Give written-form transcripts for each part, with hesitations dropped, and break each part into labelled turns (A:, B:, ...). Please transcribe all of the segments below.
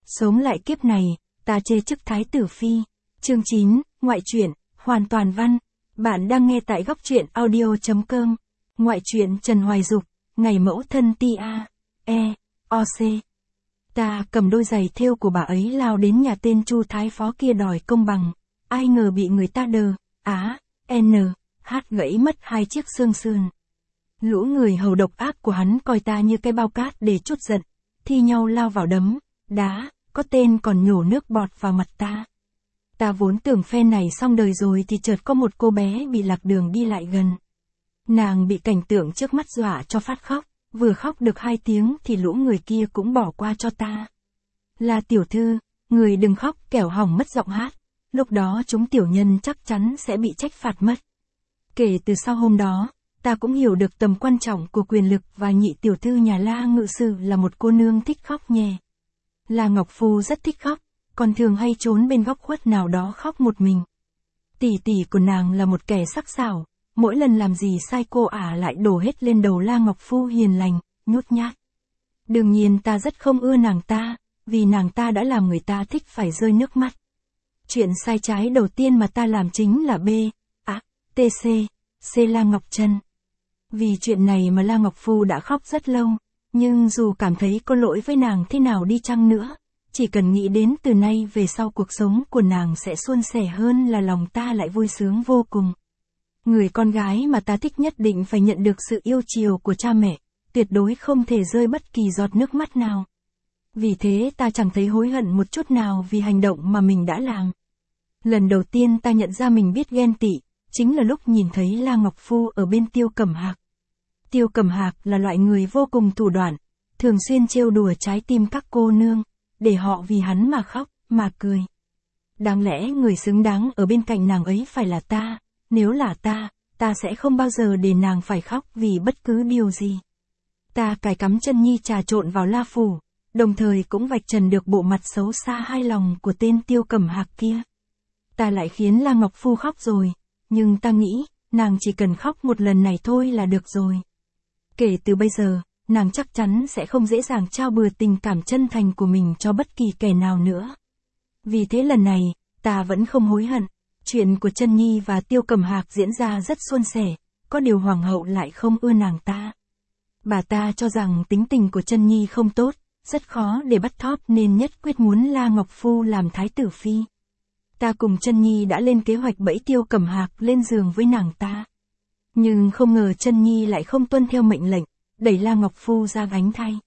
A: Sống lại kiếp này, ta chê chức thái tử phi. Chương 9, ngoại truyện, hoàn toàn văn. Bạn đang nghe tại góc truyện audio.com. Ngoại truyện Trần Hoài Dục, ngày mẫu thân T.A.E.O.C. Ta cầm đôi giày thêu của bà ấy lao đến nhà tên Chu Thái Phó kia đòi công bằng. Ai ngờ bị người ta gãy mất 2 chiếc xương sườn. Lũ người hầu độc ác của hắn coi ta như cái bao cát để trút giận, thi nhau lao vào đấm, đá, có tên còn nhổ nước bọt vào mặt ta. Ta vốn tưởng phe này xong đời rồi thì chợt có một cô bé bị lạc đường đi lại gần. Nàng bị cảnh tượng trước mắt dọa cho phát khóc, vừa khóc được 2 tiếng thì lũ người kia cũng bỏ qua cho ta. Là tiểu thư, người đừng khóc kẻo hỏng mất giọng hát, lúc đó chúng tiểu nhân chắc chắn sẽ bị trách phạt mất. Kể từ sau hôm đó, ta cũng hiểu được tầm quan trọng của quyền lực và nhị tiểu thư nhà La Ngự Sử là một cô nương thích khóc nhè. La Ngọc Phu rất thích khóc, còn thường hay trốn bên góc khuất nào đó khóc một mình. Tỷ tỷ của nàng là một kẻ sắc sảo, mỗi lần làm gì sai cô lại đổ hết lên đầu La Ngọc Phu hiền lành, nhút nhát. Đương nhiên ta rất không ưa nàng ta, vì nàng ta đã làm người ta thích phải rơi nước mắt. Chuyện sai trái đầu tiên mà ta làm chính là C La Ngọc Trân. Vì chuyện này mà La Ngọc Phu đã khóc rất lâu, nhưng dù cảm thấy có lỗi với nàng thế nào đi chăng nữa, chỉ cần nghĩ đến từ nay về sau cuộc sống của nàng sẽ suôn sẻ hơn là lòng ta lại vui sướng vô cùng. Người con gái mà ta thích nhất định phải nhận được sự yêu chiều của cha mẹ, tuyệt đối không thể rơi bất kỳ giọt nước mắt nào. Vì thế ta chẳng thấy hối hận một chút nào vì hành động mà mình đã làm. Lần đầu tiên ta nhận ra mình biết ghen tị, chính là lúc nhìn thấy La Ngọc Phu ở bên Tiêu Cẩm Hạc. Tiêu Cẩm Hạc là loại người vô cùng thủ đoạn, thường xuyên trêu đùa trái tim các cô nương, để họ vì hắn mà khóc, mà cười. Đáng lẽ người xứng đáng ở bên cạnh nàng ấy phải là ta, nếu là ta sẽ không bao giờ để nàng phải khóc vì bất cứ điều gì. Ta cài cắm chân nhi trà trộn vào La Phủ, đồng thời cũng vạch trần được bộ mặt xấu xa hai lòng của tên Tiêu Cẩm Hạc kia. Ta lại khiến La Ngọc Phu khóc rồi, nhưng ta nghĩ, nàng chỉ cần khóc một lần này thôi là được rồi. Kể từ bây giờ, nàng chắc chắn sẽ không dễ dàng trao bừa tình cảm chân thành của mình cho bất kỳ kẻ nào nữa. Vì thế lần này, ta vẫn không hối hận. Chuyện của Chân Nhi và Tiêu Cẩm Hạc diễn ra rất suôn sẻ, có điều hoàng hậu lại không ưa nàng ta. Bà ta cho rằng tính tình của Chân Nhi không tốt, rất khó để bắt thóp nên nhất quyết muốn La Ngọc Phu làm thái tử phi. Ta cùng Chân Nhi đã lên kế hoạch bẫy Tiêu Cẩm Hạc lên giường với nàng ta. Nhưng không ngờ Chân Nhi lại không tuân theo mệnh lệnh, đẩy La Ngọc Phu ra gánh thay.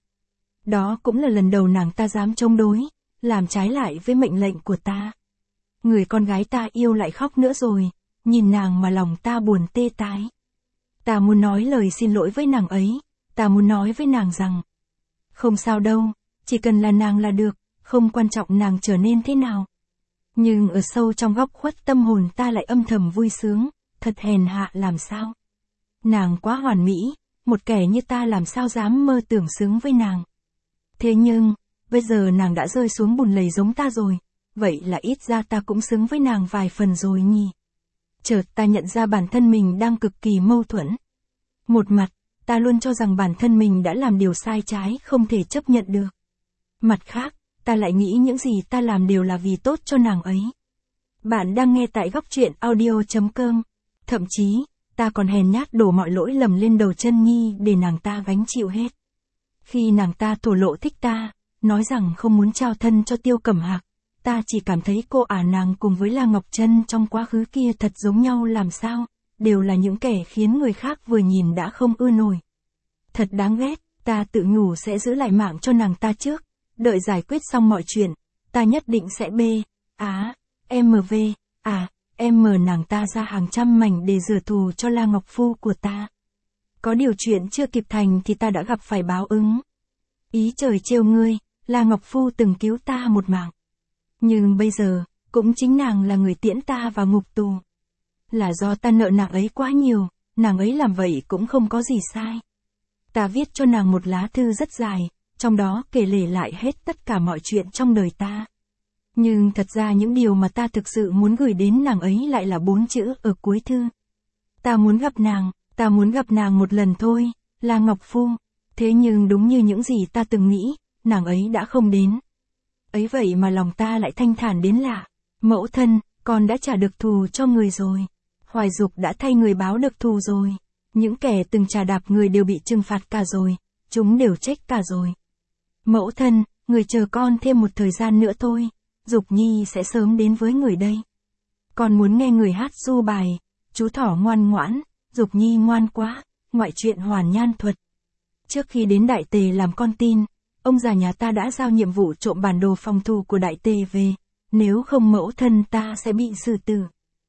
A: Đó cũng là lần đầu nàng ta dám chống đối, làm trái lại với mệnh lệnh của ta. Người con gái ta yêu lại khóc nữa rồi, nhìn nàng mà lòng ta buồn tê tái. Ta muốn nói lời xin lỗi với nàng ấy, ta muốn nói với nàng rằng, không sao đâu, chỉ cần là nàng là được, không quan trọng nàng trở nên thế nào. Nhưng ở sâu trong góc khuất tâm hồn ta lại âm thầm vui sướng, thật hèn hạ làm sao. Nàng quá hoàn mỹ, một kẻ như ta làm sao dám mơ tưởng sướng với nàng. Thế nhưng, bây giờ nàng đã rơi xuống bùn lầy giống ta rồi, vậy là ít ra ta cũng xứng với nàng vài phần rồi nhỉ. Chợt ta nhận ra bản thân mình đang cực kỳ mâu thuẫn. Một mặt, ta luôn cho rằng bản thân mình đã làm điều sai trái không thể chấp nhận được. Mặt khác, ta lại nghĩ những gì ta làm đều là vì tốt cho nàng ấy. Bạn đang nghe tại góc truyện audio.com. Thậm chí, ta còn hèn nhát đổ mọi lỗi lầm lên đầu Chân Nhi để nàng ta gánh chịu hết. Khi nàng ta thổ lộ thích ta, nói rằng không muốn trao thân cho Tiêu Cẩm Hạc, ta chỉ cảm thấy cô nàng cùng với La Ngọc Trân trong quá khứ kia thật giống nhau làm sao, đều là những kẻ khiến người khác vừa nhìn đã không ưa nổi. Thật đáng ghét, ta tự nhủ sẽ giữ lại mạng cho nàng ta trước, đợi giải quyết xong mọi chuyện, ta nhất định sẽ nàng ta ra hàng trăm mảnh để rửa thù cho La Ngọc Phu của ta. Có điều chuyện chưa kịp thành thì ta đã gặp phải báo ứng. Ý trời trêu ngươi, La Ngọc Phu từng cứu ta một mạng. Nhưng bây giờ, cũng chính nàng là người tiễn ta vào ngục tù. Là do ta nợ nàng ấy quá nhiều, nàng ấy làm vậy cũng không có gì sai. Ta viết cho nàng một lá thư rất dài, trong đó kể lể lại hết tất cả mọi chuyện trong đời ta. Nhưng thật ra những điều mà ta thực sự muốn gửi đến nàng ấy lại là 4 chữ ở cuối thư. Ta muốn gặp nàng một lần thôi, La Ngọc Phu. Thế nhưng đúng như những gì ta từng nghĩ, nàng ấy đã không đến. Ấy vậy mà lòng ta lại thanh thản đến lạ. Mẫu thân, con đã trả được thù cho người rồi. Hoài Dục đã thay người báo được thù rồi. Những kẻ từng trà đạp người đều bị trừng phạt cả rồi. Chúng đều chết cả rồi. Mẫu thân, người chờ con thêm một thời gian nữa thôi. Dục Nhi sẽ sớm đến với người đây. Con muốn nghe người hát ru bài. Chú thỏ ngoan ngoãn, Dục Nhi ngoan quá. Ngoại truyện Hoàn Nhan thuật. Trước khi đến Đại Tề làm con tin, ông già nhà ta đã giao nhiệm vụ trộm bản đồ phòng thủ của Đại Tề về. Nếu không mẫu thân ta sẽ bị xử tử.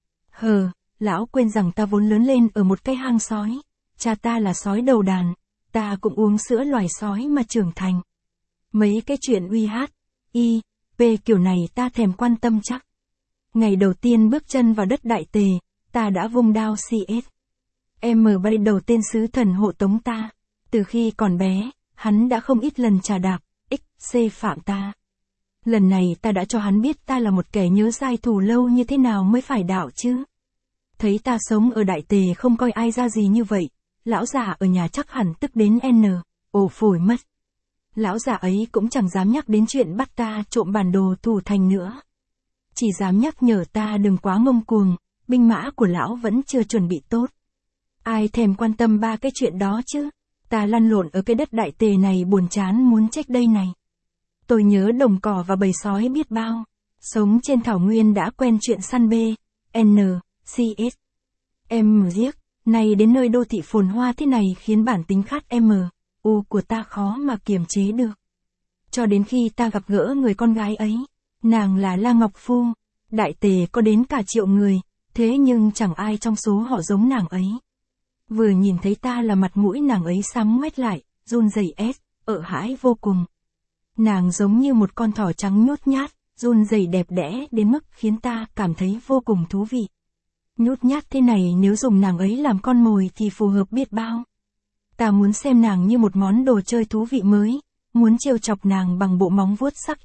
A: Lão quên rằng ta vốn lớn lên ở một cái hang sói. Cha ta là sói đầu đàn. Ta cũng uống sữa loài sói mà trưởng thành. Mấy cái chuyện UHIP kiểu này ta thèm quan tâm chắc. Ngày đầu tiên bước chân vào đất Đại Tề, ta đã vung đao CS. Bay đầu tên sứ thần hộ tống ta. Từ khi còn bé, hắn đã không ít lần trà đạp, XC phạm ta. Lần này ta đã cho hắn biết ta là một kẻ nhớ dai thù lâu như thế nào mới phải đạo chứ. Thấy ta sống ở Đại Tề không coi ai ra gì như vậy, lão già ở nhà chắc hẳn tức đến ổ phổi mất. Lão già ấy cũng chẳng dám nhắc đến chuyện bắt ta trộm bản đồ thủ thành nữa. Chỉ dám nhắc nhở ta đừng quá ngông cuồng, binh mã của lão vẫn chưa chuẩn bị tốt. Ai thèm quan tâm ba cái chuyện đó chứ. Ta lăn lộn ở cái đất Đại Tề này buồn chán muốn chết đây này. Tôi nhớ đồng cỏ và bầy sói biết bao. Sống trên thảo nguyên đã quen chuyện săn bê. CS. Giếc. Này đến nơi đô thị phồn hoa thế này khiến bản tính khát của ta khó mà kiềm chế được. Cho đến khi ta gặp gỡ người con gái ấy. Nàng là La Ngọc Phu. Đại Tề có đến cả 1 triệu người. Thế nhưng chẳng ai trong số họ giống nàng ấy. Vừa nhìn thấy ta là mặt mũi nàng ấy sám ngoét lại, run rẩy ợ hãi vô cùng. Nàng giống như một con thỏ trắng nhút nhát, run rẩy đẹp đẽ đến mức khiến ta cảm thấy vô cùng thú vị. Nhút nhát thế này nếu dùng nàng ấy làm con mồi thì phù hợp biết bao. Ta muốn xem nàng như một món đồ chơi thú vị mới, muốn trêu chọc nàng bằng bộ móng vuốt sắc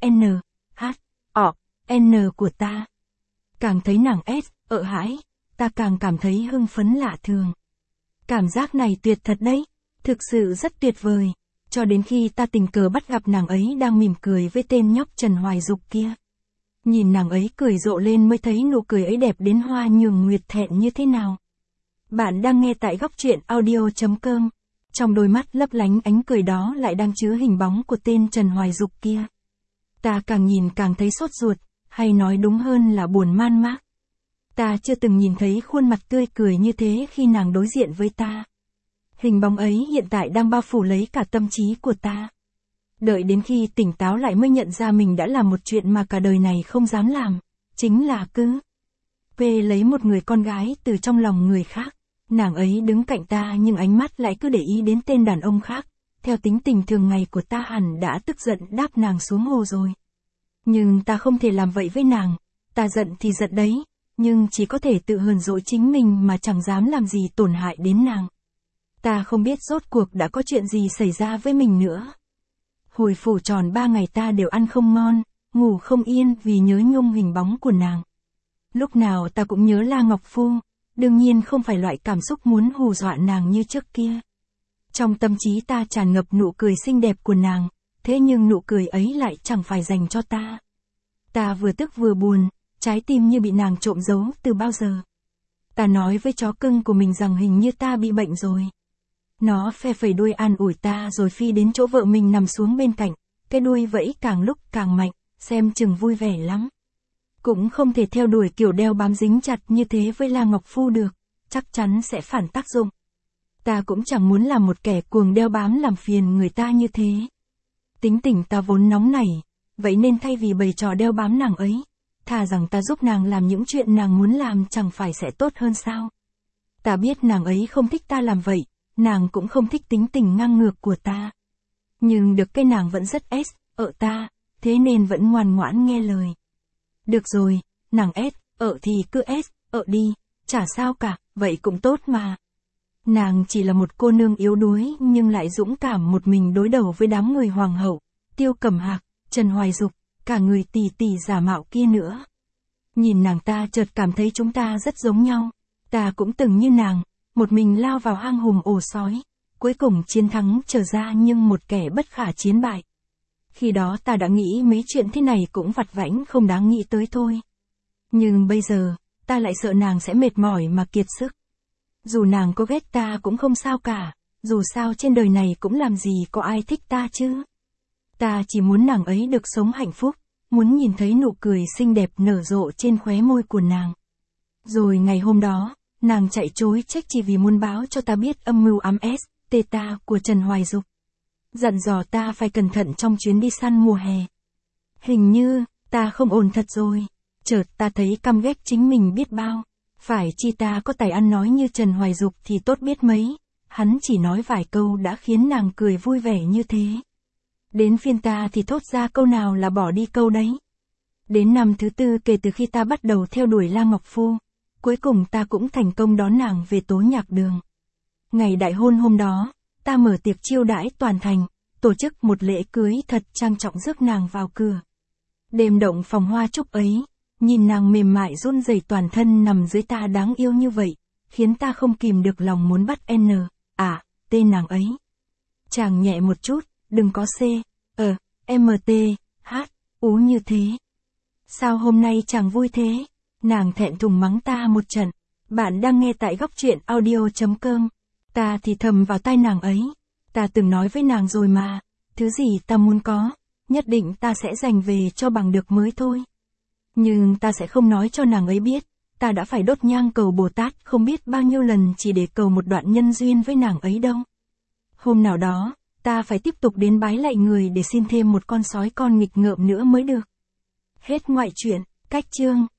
A: của ta. Càng thấy nàng ợ hãi, ta càng cảm thấy hưng phấn lạ thường. Cảm giác này tuyệt thật đấy, thực sự rất tuyệt vời, cho đến khi ta tình cờ bắt gặp nàng ấy đang mỉm cười với tên nhóc Trần Hoài Dục kia. Nhìn nàng ấy cười rộ lên mới thấy nụ cười ấy đẹp đến hoa nhường nguyệt thẹn như thế nào. Bạn đang nghe tại góc truyện audio.com, trong đôi mắt lấp lánh ánh cười đó lại đang chứa hình bóng của tên Trần Hoài Dục kia. Ta càng nhìn càng thấy sốt ruột, hay nói đúng hơn là buồn man mác. Ta chưa từng nhìn thấy khuôn mặt tươi cười như thế khi nàng đối diện với ta. Hình bóng ấy hiện tại đang bao phủ lấy cả tâm trí của ta. Đợi đến khi tỉnh táo lại mới nhận ra mình đã làm một chuyện mà cả đời này không dám làm. Chính là lấy một người con gái từ trong lòng người khác. Nàng ấy đứng cạnh ta nhưng ánh mắt lại cứ để ý đến tên đàn ông khác. Theo tính tình thường ngày của ta hẳn đã tức giận đáp nàng xuống hồ rồi. Nhưng ta không thể làm vậy với nàng. Ta giận thì giận đấy. Nhưng chỉ có thể tự hờn dỗi chính mình mà chẳng dám làm gì tổn hại đến nàng. Ta không biết rốt cuộc đã có chuyện gì xảy ra với mình nữa. Hồi phủ tròn 3 ngày ta đều ăn không ngon, ngủ không yên vì nhớ nhung hình bóng của nàng. Lúc nào ta cũng nhớ La Ngọc Phu, đương nhiên không phải loại cảm xúc muốn hù dọa nàng như trước kia. Trong tâm trí ta tràn ngập nụ cười xinh đẹp của nàng, thế nhưng nụ cười ấy lại chẳng phải dành cho ta. Ta vừa tức vừa buồn. Trái tim như bị nàng trộm giấu từ bao giờ. Ta nói với chó cưng của mình rằng hình như ta bị bệnh rồi. Nó phe phẩy đuôi an ủi ta rồi phi đến chỗ vợ mình nằm xuống bên cạnh. Cái đuôi vẫy càng lúc càng mạnh, xem chừng vui vẻ lắm. Cũng không thể theo đuổi kiểu đeo bám dính chặt như thế với La Ngọc Phu được, chắc chắn sẽ phản tác dụng. Ta cũng chẳng muốn làm một kẻ cuồng đeo bám làm phiền người ta như thế. Tính tình ta vốn nóng nảy, vậy nên thay vì bày trò đeo bám nàng ấy, thà rằng ta giúp nàng làm những chuyện nàng muốn làm chẳng phải sẽ tốt hơn sao. Ta biết nàng ấy không thích ta làm vậy, nàng cũng không thích tính tình ngang ngược của ta. Nhưng được cái nàng vẫn rất ợ ta, thế nên vẫn ngoan ngoãn nghe lời. Được rồi, nàng ợ thì cứ ợ đi, chả sao cả, vậy cũng tốt mà. Nàng chỉ là một cô nương yếu đuối nhưng lại dũng cảm một mình đối đầu với đám người hoàng hậu, Tiêu Cẩm Hạc, Trần Hoài Dục, cả người tỷ tỷ giả mạo kia nữa. Nhìn nàng ta chợt cảm thấy chúng ta rất giống nhau. Ta cũng từng như nàng, một mình lao vào hang hùm ổ sói, cuối cùng chiến thắng trở ra nhưng một kẻ bất khả chiến bại. Khi đó ta đã nghĩ mấy chuyện thế này cũng vặt vãnh không đáng nghĩ tới thôi. Nhưng bây giờ, ta lại sợ nàng sẽ mệt mỏi mà kiệt sức. Dù nàng có ghét ta cũng không sao cả, dù sao trên đời này cũng làm gì có ai thích ta chứ. Ta chỉ muốn nàng ấy được sống hạnh phúc, muốn nhìn thấy nụ cười xinh đẹp nở rộ trên khóe môi của nàng. Rồi ngày hôm đó, nàng chạy trối trách chỉ vì muốn báo cho ta biết âm mưu ám ta của Trần Hoài Dục. Dặn dò ta phải cẩn thận trong chuyến đi săn mùa hè. Hình như, ta không ổn thật rồi. Chợt ta thấy căm ghét chính mình biết bao. Phải chi ta có tài ăn nói như Trần Hoài Dục thì tốt biết mấy. Hắn chỉ nói vài câu đã khiến nàng cười vui vẻ như thế. Đến phiên ta thì thốt ra câu nào là bỏ đi câu đấy. Đến năm thứ 4 kể từ khi ta bắt đầu theo đuổi La Ngọc Phu, cuối cùng ta cũng thành công đón nàng về Tố Nhạc Đường. Ngày đại hôn hôm đó, ta mở tiệc chiêu đãi toàn thành, tổ chức một lễ cưới thật trang trọng rước nàng vào cửa. Đêm động phòng hoa trúc ấy, nhìn nàng mềm mại run rẩy toàn thân nằm dưới ta đáng yêu như vậy, khiến ta không kìm được lòng muốn bắt tên nàng ấy. Chàng nhẹ một chút, đừng có ú như thế. Sao hôm nay chàng vui thế? Nàng thẹn thùng mắng ta một trận. Bạn đang nghe tại Góc Truyện Audio.com. Ta thì thầm vào tai nàng ấy. Ta từng nói với nàng rồi mà, thứ gì ta muốn có, nhất định ta sẽ giành về cho bằng được mới thôi. Nhưng ta sẽ không nói cho nàng ấy biết, ta đã phải đốt nhang cầu Bồ Tát không biết bao nhiêu lần chỉ để cầu một đoạn nhân duyên với nàng ấy đâu. Hôm nào đó, ta phải tiếp tục đến bái lạy người để xin thêm một con sói con nghịch ngợm nữa mới được. Hết ngoại truyện, cách chương.